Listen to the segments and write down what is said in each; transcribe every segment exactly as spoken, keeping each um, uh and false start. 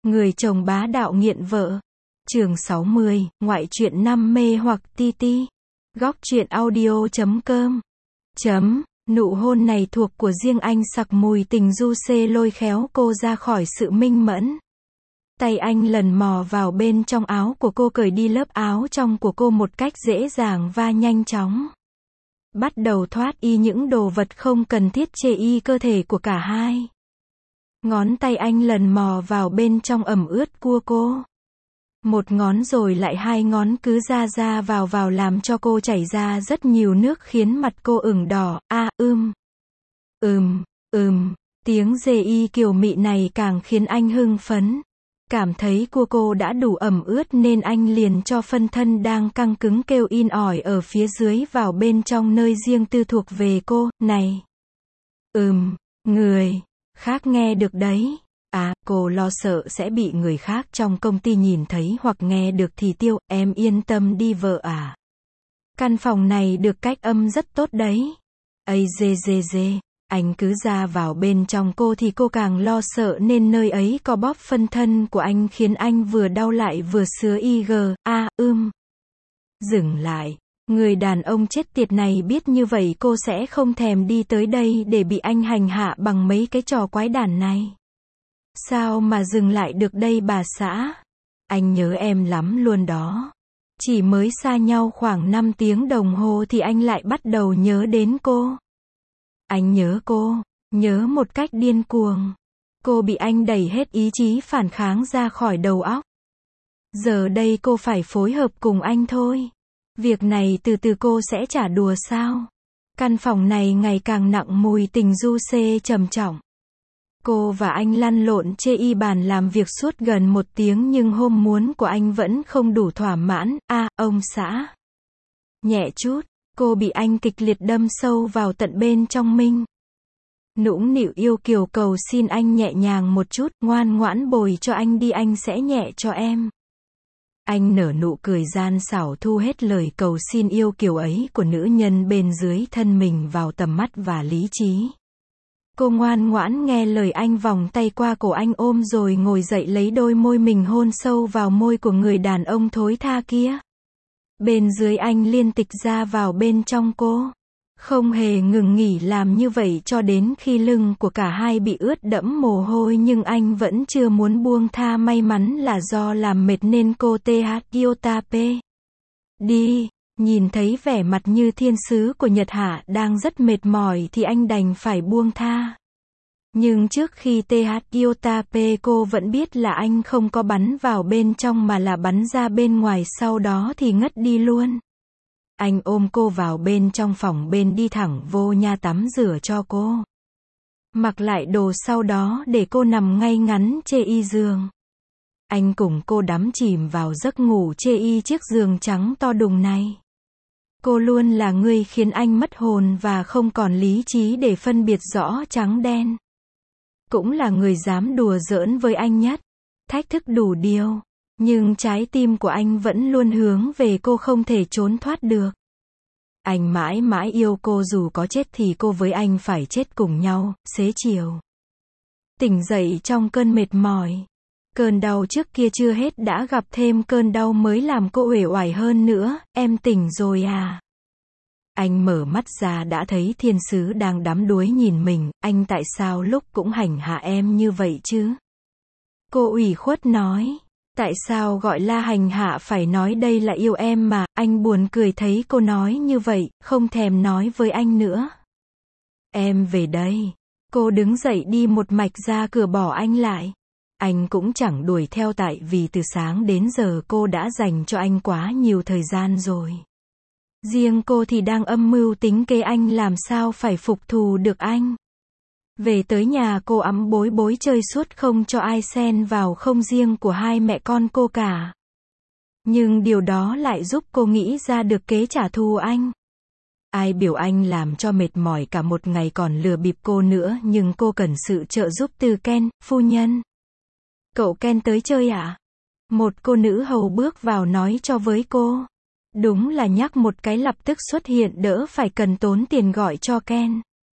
Người chồng bá đạo nghiện vợ. Chương sáu mươi, ngoại truyện năm mê hoặc ti ti. Góc truyện audio chấm com. Chấm, nụ hôn này thuộc của riêng anh sặc mùi tình du xê lôi khéo cô ra khỏi sự minh mẫn. Tay anh lần mò vào bên trong áo của cô cởi đi lớp áo trong của cô một cách dễ dàng và nhanh chóng. Bắt đầu thoát y những đồ vật không cần thiết chê y cơ thể của cả hai. Ngón tay anh lần mò vào bên trong ẩm ướt của cô. Một ngón rồi lại hai ngón cứ ra ra vào vào làm cho cô chảy ra rất nhiều nước khiến mặt cô ửng đỏ. A à, ưm. Ừm, ừm, tiếng dê y kiều mị này càng khiến anh hưng phấn. Cảm thấy của cô đã đủ ẩm ướt nên anh liền cho phân thân đang căng cứng kêu in ỏi ở phía dưới vào bên trong nơi riêng tư thuộc về cô. Này! Ừm, người khác nghe được đấy. À, cô lo sợ sẽ bị người khác trong công ty nhìn thấy hoặc nghe được thì tiêu, em yên tâm đi vợ à. Căn phòng này được cách âm rất tốt đấy. Ây dê dê dê, anh cứ ra vào bên trong cô thì cô càng lo sợ nên nơi ấy có bóp phân thân của anh khiến anh vừa đau lại vừa sứa y gờ, a, à, ưm. Dừng lại. Người đàn ông chết tiệt này biết như vậy cô sẽ không thèm đi tới đây để bị anh hành hạ bằng mấy cái trò quái đản này. Sao mà dừng lại được đây bà xã? Anh nhớ em lắm luôn đó. Chỉ mới xa nhau khoảng năm tiếng đồng hồ thì anh lại bắt đầu nhớ đến cô. Anh nhớ cô, nhớ một cách điên cuồng. Cô bị anh đẩy hết ý chí phản kháng ra khỏi đầu óc. Giờ đây cô phải phối hợp cùng anh thôi. Việc này từ từ cô sẽ trả đùa sao? Căn phòng này ngày càng nặng mùi tình du xê trầm trọng. Cô và anh lăn lộn chê y bàn làm việc suốt gần một tiếng nhưng hôm muốn của anh vẫn không đủ thỏa mãn. A, à, ông xã. Nhẹ chút, cô bị anh kịch liệt đâm sâu vào tận bên trong mình. Nũng nịu yêu kiều cầu xin anh nhẹ nhàng một chút, ngoan ngoãn bồi cho anh đi anh sẽ nhẹ cho em. Anh nở nụ cười gian xảo thu hết lời cầu xin yêu kiều ấy của nữ nhân bên dưới thân mình vào tầm mắt và lý trí. Cô ngoan ngoãn nghe lời anh vòng tay qua cổ anh ôm rồi ngồi dậy lấy đôi môi mình hôn sâu vào môi của người đàn ông thối tha kia. Bên dưới anh liên tục ra vào bên trong cô. Không hề ngừng nghỉ làm như vậy cho đến khi lưng của cả hai bị ướt đẫm mồ hôi nhưng anh vẫn chưa muốn buông tha may mắn là do làm mệt nên cô tê hát Yotape. Đi. Nhìn thấy vẻ mặt như thiên sứ của Nhật Hạ đang rất mệt mỏi thì anh đành phải buông tha. Nhưng trước khi tê hát Yotape cô vẫn biết là anh không có bắn vào bên trong mà là bắn ra bên ngoài sau đó thì ngất đi luôn. Anh ôm cô vào bên trong phòng bên đi thẳng vô nhà tắm rửa cho cô. Mặc lại đồ sau đó để cô nằm ngay ngắn chê y giường. Anh cùng cô đắm chìm vào giấc ngủ chê y chiếc giường trắng to đùng này. Cô luôn là người khiến anh mất hồn và không còn lý trí để phân biệt rõ trắng đen. Cũng là người dám đùa giỡn với anh nhất. Thách thức đủ điều. Nhưng trái tim của anh vẫn luôn hướng về cô không thể trốn thoát được. Anh mãi mãi yêu cô dù có chết thì cô với anh phải chết cùng nhau, xế chiều. Tỉnh dậy trong cơn mệt mỏi. Cơn đau trước kia chưa hết đã gặp thêm cơn đau mới làm cô uể oải hơn nữa. Em tỉnh rồi à? Anh mở mắt ra đã thấy thiên sứ đang đắm đuối nhìn mình. Anh tại sao lúc cũng hành hạ em như vậy chứ? Cô ủy khuất nói. Tại sao gọi là hành hạ phải nói đây là yêu em mà? Anh buồn cười thấy cô nói như vậy, không thèm nói với anh nữa. Em về đây. Cô đứng dậy đi một mạch ra cửa bỏ anh lại. Anh cũng chẳng đuổi theo tại vì từ sáng đến giờ cô đã dành cho anh quá nhiều thời gian rồi. Riêng cô thì đang âm mưu tính kế anh làm sao phải phục thù được anh. Về tới nhà cô ẵm bối bối chơi suốt không cho ai xen vào không riêng của hai mẹ con cô cả. Nhưng điều đó lại giúp cô nghĩ ra được kế trả thù anh. Ai biểu anh làm cho mệt mỏi cả một ngày còn lừa bịp cô nữa nhưng cô cần sự trợ giúp từ Ken, phu nhân. Cậu Ken tới chơi à? Một cô nữ hầu bước vào nói cho với cô. Đúng là nhắc một cái lập tức xuất hiện đỡ phải cần tốn tiền gọi cho Ken.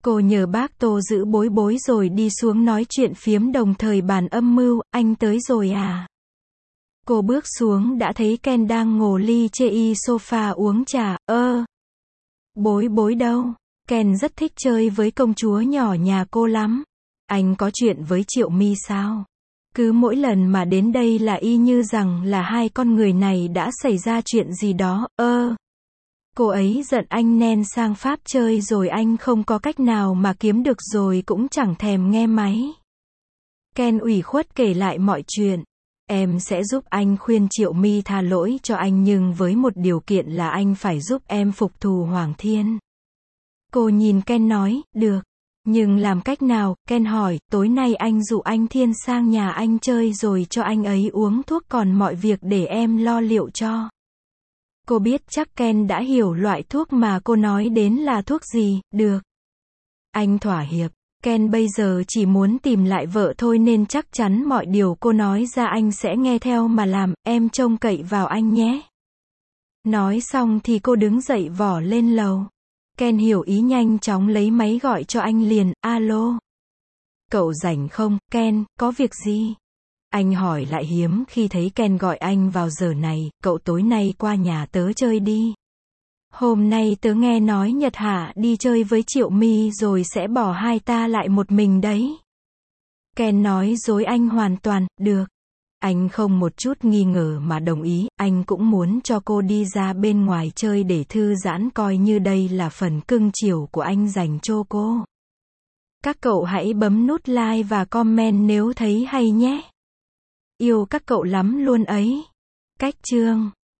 Cô nhờ bác Tô giữ bối bối rồi đi xuống nói chuyện phiếm đồng thời bàn âm mưu, anh tới rồi à? Cô bước xuống đã thấy Ken đang ngồi ly chê y sofa uống trà, ơ. Bối bối đâu? Ken rất thích chơi với công chúa nhỏ nhà cô lắm. Anh có chuyện với Triệu My sao? Cứ mỗi lần mà đến đây là y như rằng là hai con người này đã xảy ra chuyện gì đó, ơ. Cô ấy giận anh nên sang Pháp chơi rồi anh không có cách nào mà kiếm được rồi cũng chẳng thèm nghe máy. Ken ủy khuất kể lại mọi chuyện. Em sẽ giúp anh khuyên Triệu My tha lỗi cho anh nhưng với một điều kiện là anh phải giúp em phục thù Hoàng Thiên. Cô nhìn Ken nói, được. Nhưng làm cách nào? Ken hỏi, tối nay anh dụ anh Thiên sang nhà anh chơi rồi cho anh ấy uống thuốc còn mọi việc để em lo liệu cho. Cô biết chắc Ken đã hiểu loại thuốc mà cô nói đến là thuốc gì, được. Anh thỏa hiệp. Ken bây giờ chỉ muốn tìm lại vợ thôi nên chắc chắn mọi điều cô nói ra anh sẽ nghe theo mà làm, em trông cậy vào anh nhé. Nói xong thì cô đứng dậy vỏ lên lầu. Ken hiểu ý nhanh chóng lấy máy gọi cho anh liền, alo. Cậu rảnh không, Ken, có việc gì? Anh hỏi lại hiếm khi thấy Ken gọi anh vào giờ này, cậu tối nay qua nhà tớ chơi đi. Hôm nay tớ nghe nói Nhật Hạ đi chơi với Triệu My rồi sẽ bỏ hai ta lại một mình đấy. Ken nói dối anh hoàn toàn, được. Anh không một chút nghi ngờ mà đồng ý, anh cũng muốn cho cô đi ra bên ngoài chơi để thư giãn coi như đây là phần cưng chiều của anh dành cho cô. Các cậu hãy bấm nút like và comment nếu thấy hay nhé. Yêu các cậu lắm luôn ấy. Cách chương